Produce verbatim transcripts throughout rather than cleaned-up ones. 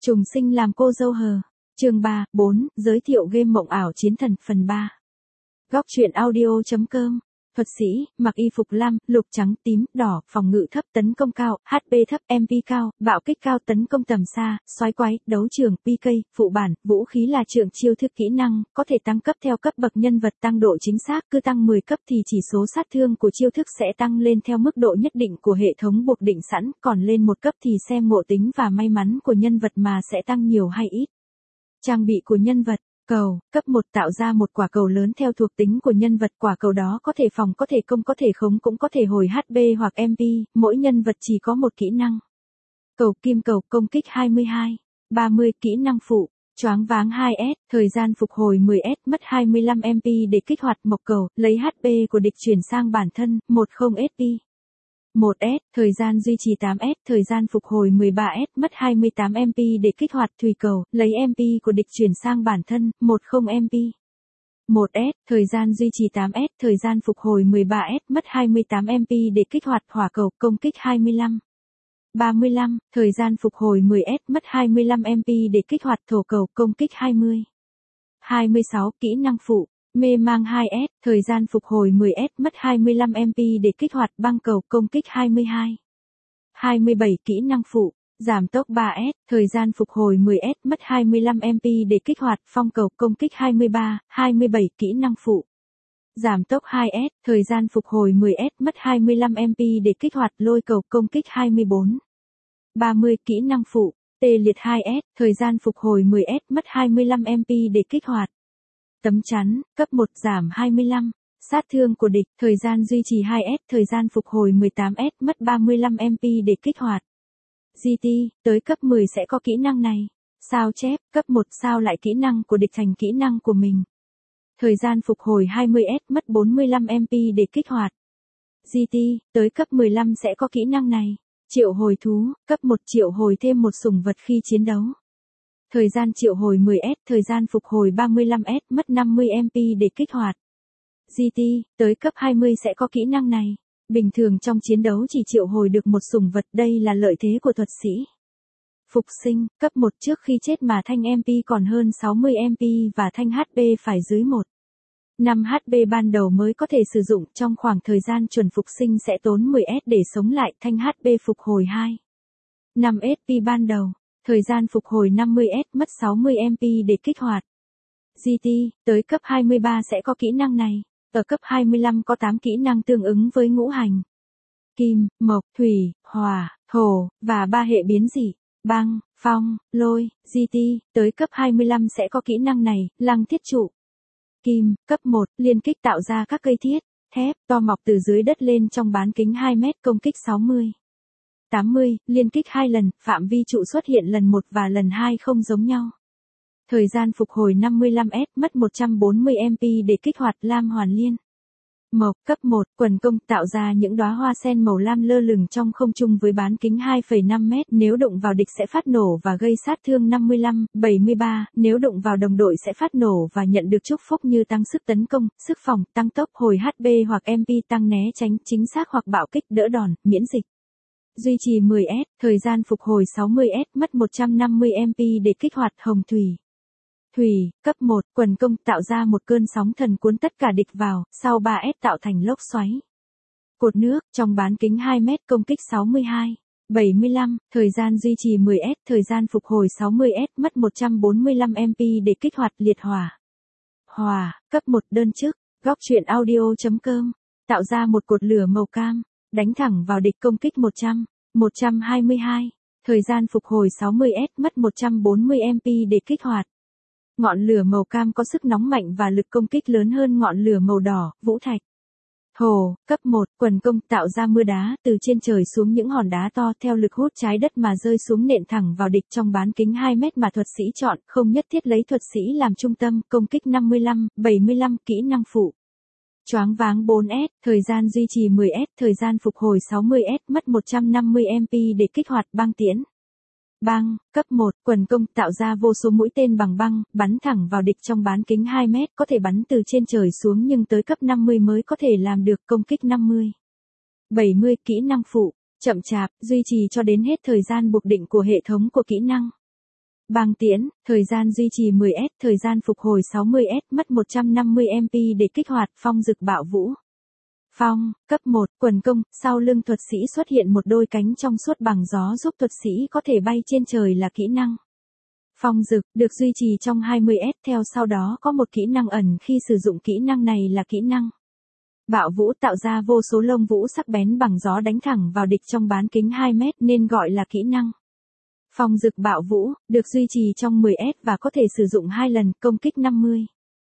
Trùng sinh làm cô dâu hờ. Chương ba, bốn, giới thiệu game mộng ảo chiến thần phần ba. Góc truyện audio.com. Thuật sĩ, mặc y phục lam, lục trắng, tím, đỏ, phòng ngự thấp, tấn công cao, hát pê thấp, em pê cao, bạo kích cao, tấn công tầm xa, soái quái, đấu trường, pê ca, phụ bản, vũ khí là trượng chiêu thức kỹ năng, có thể tăng cấp theo cấp bậc nhân vật tăng độ chính xác, cứ tăng mười cấp thì chỉ số sát thương của chiêu thức sẽ tăng lên theo mức độ nhất định của hệ thống buộc định sẵn, còn lên một cấp thì xem ngộ tính và may mắn của nhân vật mà sẽ tăng nhiều hay ít. Trang bị của nhân vật. Cầu, cấp một tạo ra một quả cầu lớn theo thuộc tính của nhân vật, quả cầu đó có thể phòng, có thể công, có thể khống, cũng có thể hồi hát pê hoặc em pê, mỗi nhân vật chỉ có một kỹ năng. Cầu kim cầu, công kích hai mươi hai, ba mươi, kỹ năng phụ, choáng váng hai S, thời gian phục hồi mười S, mất hai mươi lăm em pê để kích hoạt mộc cầu, lấy hát pê của địch chuyển sang bản thân, mười ét pê. một S, thời gian duy trì tám S, thời gian phục hồi mười ba S, mất hai mươi tám em pê để kích hoạt thủy cầu, lấy em pê của địch chuyển sang bản thân, mười em pê. một S, thời gian duy trì tám S, thời gian phục hồi mười ba S, mất hai mươi tám em pê để kích hoạt hỏa cầu, công kích hai mươi lăm. ba mươi lăm, thời gian phục hồi mười S, mất hai mươi lăm em pê để kích hoạt thổ cầu, công kích hai mươi. hai mươi sáu, kỹ năng phụ. Mê mang hai S, thời gian phục hồi mười S, mất hai mươi lăm em pê để kích hoạt băng cầu, công kích hai mươi hai. hai mươi bảy, kỹ năng phụ. Giảm tốc ba S, thời gian phục hồi mười S, mất hai mươi lăm em pê để kích hoạt phong cầu, công kích hai mươi ba. hai mươi bảy, kỹ năng phụ. Giảm tốc hai S, thời gian phục hồi mười S, mất hai mươi lăm em pê để kích hoạt lôi cầu, công kích hai mươi bốn. ba mươi, kỹ năng phụ. Tê liệt hai S, thời gian phục hồi mười S, mất hai mươi lăm em pê để kích hoạt tấm chắn, cấp một giảm hai mươi lăm, sát thương của địch, thời gian duy trì hai S, thời gian phục hồi mười tám S, mất ba mươi lăm em pê để kích hoạt. giê tê, tới cấp mười sẽ có kỹ năng này. Sao chép, cấp một sao lại kỹ năng của địch thành kỹ năng của mình. Thời gian phục hồi hai mươi S, mất bốn mươi lăm em pê để kích hoạt. giê tê, tới cấp mười lăm sẽ có kỹ năng này. Triệu hồi thú, cấp một triệu hồi thêm một sủng vật khi chiến đấu. Thời gian triệu hồi mười S, thời gian phục hồi ba mươi lăm S, mất năm mươi em pê để kích hoạt. giê tê, tới cấp hai mươi sẽ có kỹ năng này. Bình thường trong chiến đấu chỉ triệu hồi được một sủng vật, đây là lợi thế của thuật sĩ. Phục sinh, cấp một trước khi chết mà thanh em pê còn hơn sáu mươi em pê và thanh hát pê phải dưới một. năm hát pê ban đầu mới có thể sử dụng, trong khoảng thời gian chuẩn phục sinh sẽ tốn mười S để sống lại, thanh hát pê phục hồi hai. năm ét pê ban đầu. Thời gian phục hồi năm mươi S, mất sáu mươi em pê để kích hoạt. giê tê, tới cấp hai mươi ba sẽ có kỹ năng này. Ở cấp hai mươi lăm có tám kỹ năng tương ứng với ngũ hành. Kim, mộc, thủy, hỏa, thổ, và ba hệ biến dị. Băng, phong, lôi, giê tê, tới cấp hai mươi lăm sẽ có kỹ năng này, lăng thiết trụ. Kim, cấp một, liên kích tạo ra các cây thiết, thép, to mọc từ dưới đất lên trong bán kính hai mét, công kích sáu mươi. tám mươi, liên kích hai lần, phạm vi trụ xuất hiện lần một và lần hai không giống nhau. Thời gian phục hồi năm mươi lăm S, mất một trăm bốn mươi em pê để kích hoạt lam hoàn liên. Mộc, cấp một, quần công tạo ra những đóa hoa sen màu lam lơ lửng trong không trung với bán kính hai phẩy năm mét, nếu đụng vào địch sẽ phát nổ và gây sát thương năm mươi lăm, bảy mươi ba, nếu đụng vào đồng đội sẽ phát nổ và nhận được chúc phúc như tăng sức tấn công, sức phòng, tăng tốc, hồi hát pê hoặc em pê, tăng né tránh, chính xác hoặc bạo kích, đỡ đòn, miễn dịch. Duy trì mười S, thời gian phục hồi sáu mươi S, mất một trăm năm mươi em pê để kích hoạt hồng thủy. Thủy, cấp một, quần công tạo ra một cơn sóng thần cuốn tất cả địch vào, sau ba S tạo thành lốc xoáy. Cột nước, trong bán kính hai mét, công kích sáu mươi hai, bảy mươi lăm, thời gian duy trì mười S, thời gian phục hồi sáu mươi S, mất một trăm bốn mươi lăm em pê để kích hoạt liệt hỏa. Hỏa, cấp một, đơn chức, góc truyện audio.com, tạo ra một cột lửa màu cam. Đánh thẳng vào địch, công kích một trăm, một trăm hai mươi hai, thời gian phục hồi sáu mươi S, mất một trăm bốn mươi em pê để kích hoạt. Ngọn lửa màu cam có sức nóng mạnh và lực công kích lớn hơn ngọn lửa màu đỏ, vũ thạch. Thổ, cấp một, quần công tạo ra mưa đá từ trên trời xuống, những hòn đá to theo lực hút trái đất mà rơi xuống nện thẳng vào địch trong bán kính hai mét mà thuật sĩ chọn, không nhất thiết lấy thuật sĩ làm trung tâm, công kích năm mươi lăm, bảy mươi lăm, kỹ năng phụ. Choáng váng bốn S, thời gian duy trì mười S, thời gian phục hồi sáu mươi S, mất một trăm năm mươi em pê để kích hoạt băng tiễn. Băng, cấp một, quần công tạo ra vô số mũi tên bằng băng, bắn thẳng vào địch trong bán kính hai mét, có thể bắn từ trên trời xuống nhưng tới cấp năm mươi mới có thể làm được, công kích năm mươi. bảy mươi, kỹ năng phụ, chậm chạp, duy trì cho đến hết thời gian buộc định của hệ thống của kỹ năng. Băng tiễn, thời gian duy trì mười S, thời gian phục hồi sáu mươi S, mất một trăm năm mươi M P để kích hoạt phong dực bạo vũ. Phong, cấp một, quần công, sau lưng thuật sĩ xuất hiện một đôi cánh trong suốt bằng gió giúp thuật sĩ có thể bay trên trời là kỹ năng. Phong dực, được duy trì trong hai mươi S, theo sau đó có một kỹ năng ẩn khi sử dụng kỹ năng này là kỹ năng. Bạo vũ, tạo ra vô số lông vũ sắc bén bằng gió đánh thẳng vào địch trong bán kính hai mét nên gọi là kỹ năng. Phong dực bạo vũ, được duy trì trong mười S và có thể sử dụng hai lần, công kích năm mươi.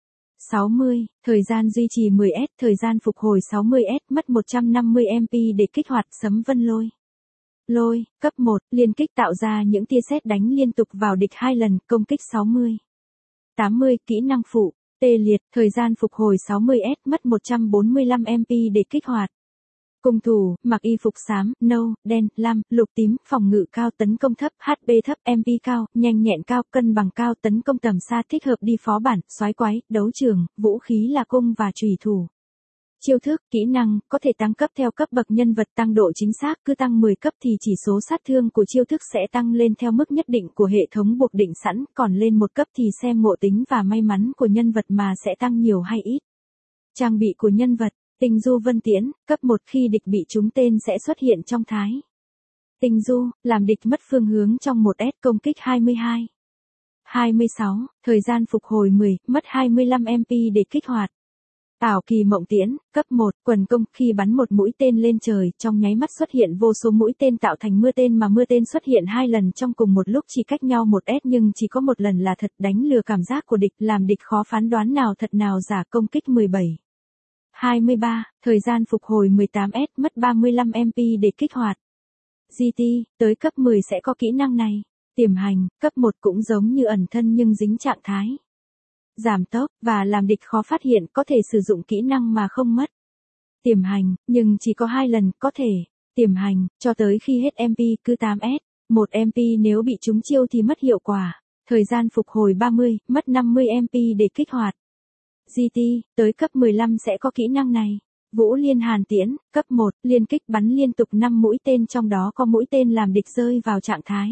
sáu mươi, thời gian duy trì mười S, thời gian phục hồi sáu mươi S, mất một trăm năm mươi M P để kích hoạt sấm vân lôi. Lôi, cấp một, liên kích tạo ra những tia sét đánh liên tục vào địch hai lần, công kích sáu mươi. tám mươi, kỹ năng phụ, tê liệt, thời gian phục hồi sáu mươi S, mất một trăm bốn mươi lăm M P để kích hoạt. Cung thủ, mặc y phục xám, nâu, đen, lam, lục tím, phòng ngự cao, tấn công thấp, H P thấp, M P cao, nhanh nhẹn cao, cân bằng cao, tấn công tầm xa, thích hợp đi phó bản, soái quái, đấu trường, vũ khí là cung và chùy thủ. Chiêu thức, kỹ năng, có thể tăng cấp theo cấp bậc nhân vật, tăng độ chính xác, cứ tăng mười cấp thì chỉ số sát thương của chiêu thức sẽ tăng lên theo mức nhất định của hệ thống buộc định sẵn, còn lên một cấp thì xem ngộ tính và may mắn của nhân vật mà sẽ tăng nhiều hay ít. Trang bị của nhân vật, Tinh du vân tiễn, cấp một, khi địch bị trúng tên sẽ xuất hiện trong thái. Tinh du, làm địch mất phương hướng trong một S, công kích hai mươi hai. hai mươi sáu, thời gian phục hồi mười, mất hai mươi lăm M P để kích hoạt. Ảo kỳ mộng tiễn, cấp một, quần công, khi bắn một mũi tên lên trời, trong nháy mắt xuất hiện vô số mũi tên tạo thành mưa tên mà mưa tên xuất hiện hai lần trong cùng một lúc chỉ cách nhau một S nhưng chỉ có một lần là thật, đánh lừa cảm giác của địch, làm địch khó phán đoán nào thật nào giả, công kích mười bảy. hai mươi ba, thời gian phục hồi mười tám S, mất ba mươi lăm M P để kích hoạt. giê tê, tới cấp mười sẽ có kỹ năng này. Tiềm hành, cấp một cũng giống như ẩn thân nhưng dính trạng thái. Giảm tốc, và làm địch khó phát hiện, có thể sử dụng kỹ năng mà không mất. Tiềm hành, nhưng chỉ có hai lần, có thể. Tiềm hành, cho tới khi hết M P, cứ tám S. một M P nếu bị trúng chiêu thì mất hiệu quả. Thời gian phục hồi ba mươi, mất năm mươi M P để kích hoạt. giê tê, tới cấp mười lăm sẽ có kỹ năng này. Vũ liên hàn tiễn, cấp một, liên kích bắn liên tục năm mũi tên trong đó có mũi tên làm địch rơi vào trạng thái.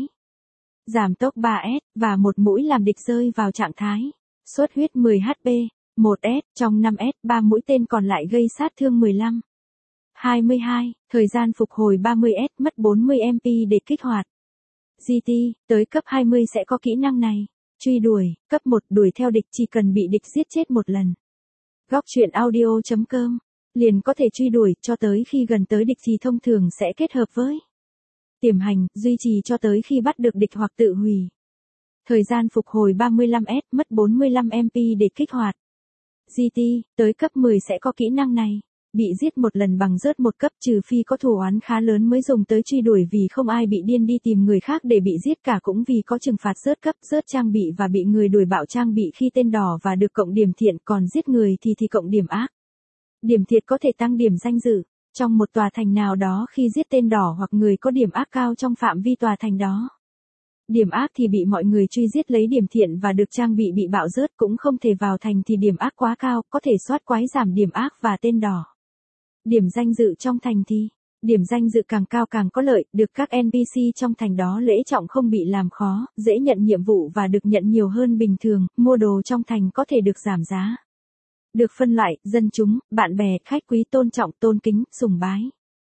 Giảm tốc ba S, và một mũi làm địch rơi vào trạng thái. Xuất huyết mười H P, một S, trong năm S, ba mũi tên còn lại gây sát thương mười lăm. hai mươi hai, thời gian phục hồi ba mươi S, mất bốn mươi M P để kích hoạt. giê tê, tới cấp hai mươi sẽ có kỹ năng này. Truy đuổi, cấp một, đuổi theo địch chỉ cần bị địch giết chết một lần. Góc truyện audio chấm com, liền có thể truy đuổi, cho tới khi gần tới địch thì thông thường sẽ kết hợp với tiềm hành, duy trì cho tới khi bắt được địch hoặc tự hủy. Thời gian phục hồi ba mươi lăm S, mất bốn mươi lăm M P để kích hoạt. giê tê, tới cấp mười sẽ có kỹ năng này. Bị giết một lần bằng rớt một cấp, trừ phi có thù oán khá lớn mới dùng tới truy đuổi, vì không ai bị điên đi tìm người khác để bị giết cả, cũng vì có trừng phạt rớt cấp, rớt trang bị và bị người đuổi bạo trang bị khi tên đỏ và được cộng điểm thiện, còn giết người thì thì cộng điểm ác. Điểm thiệt có thể tăng điểm danh dự trong một tòa thành nào đó khi giết tên đỏ hoặc người có điểm ác cao trong phạm vi tòa thành đó. Điểm ác thì bị mọi người truy giết lấy điểm thiện và được trang bị bị bạo rớt, cũng không thể vào thành thì điểm ác quá cao, có thể soát quái giảm điểm ác và tên đỏ. Điểm danh dự trong thành thì, điểm danh dự càng cao càng có lợi, được các N P C trong thành đó lễ trọng, không bị làm khó, dễ nhận nhiệm vụ và được nhận nhiều hơn bình thường, mua đồ trong thành có thể được giảm giá. Được phân loại, dân chúng, bạn bè, khách quý tôn trọng, tôn kính, sùng bái.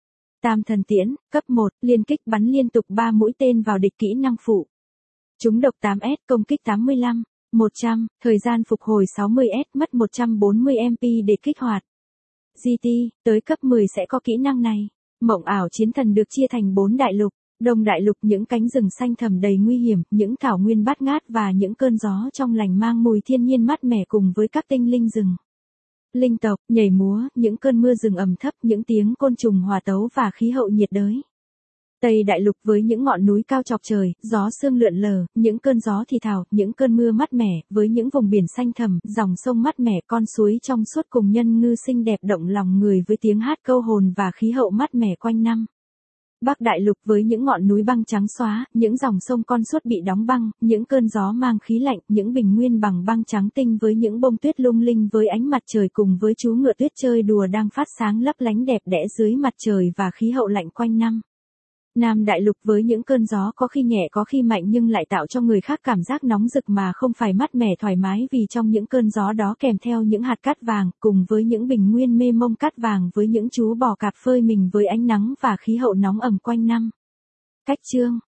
Tam thần tiễn, cấp một, liên kích bắn liên tục ba mũi tên vào địch, kỹ năng phụ. Trúng độc tám S, công kích tám mươi lăm, một trăm, thời gian phục hồi sáu mươi S, mất một trăm bốn mươi M P để kích hoạt. giê tê, tới cấp mười sẽ có kỹ năng này. Mộng ảo chiến thần được chia thành bốn đại lục. Đông đại lục, những cánh rừng xanh thẳm đầy nguy hiểm, những thảo nguyên bát ngát và những cơn gió trong lành mang mùi thiên nhiên mát mẻ cùng với các tinh linh rừng. Linh tộc, nhảy múa, những cơn mưa rừng ẩm thấp, những tiếng côn trùng hòa tấu và khí hậu nhiệt đới. Tây đại lục với những ngọn núi cao chọc trời, gió sương lượn lờ, những cơn gió thì thào, những cơn mưa mát mẻ, với những vùng biển xanh thẳm, dòng sông mát mẻ, con suối trong suốt cùng nhân ngư xinh đẹp động lòng người với tiếng hát câu hồn và khí hậu mát mẻ quanh năm. Bắc đại lục với những ngọn núi băng trắng xóa, những dòng sông con suốt bị đóng băng, những cơn gió mang khí lạnh, những bình nguyên bằng băng trắng tinh với những bông tuyết lung linh với ánh mặt trời cùng với chú ngựa tuyết chơi đùa đang phát sáng lấp lánh đẹp đẽ dưới mặt trời và khí hậu lạnh quanh năm. Nam Đại Lục với những cơn gió có khi nhẹ có khi mạnh nhưng lại tạo cho người khác cảm giác nóng rực mà không phải mát mẻ thoải mái vì trong những cơn gió đó kèm theo những hạt cát vàng, cùng với những bình nguyên mê mông cát vàng với những chú bò cạp phơi mình với ánh nắng và khí hậu nóng ẩm quanh năm. Cách chương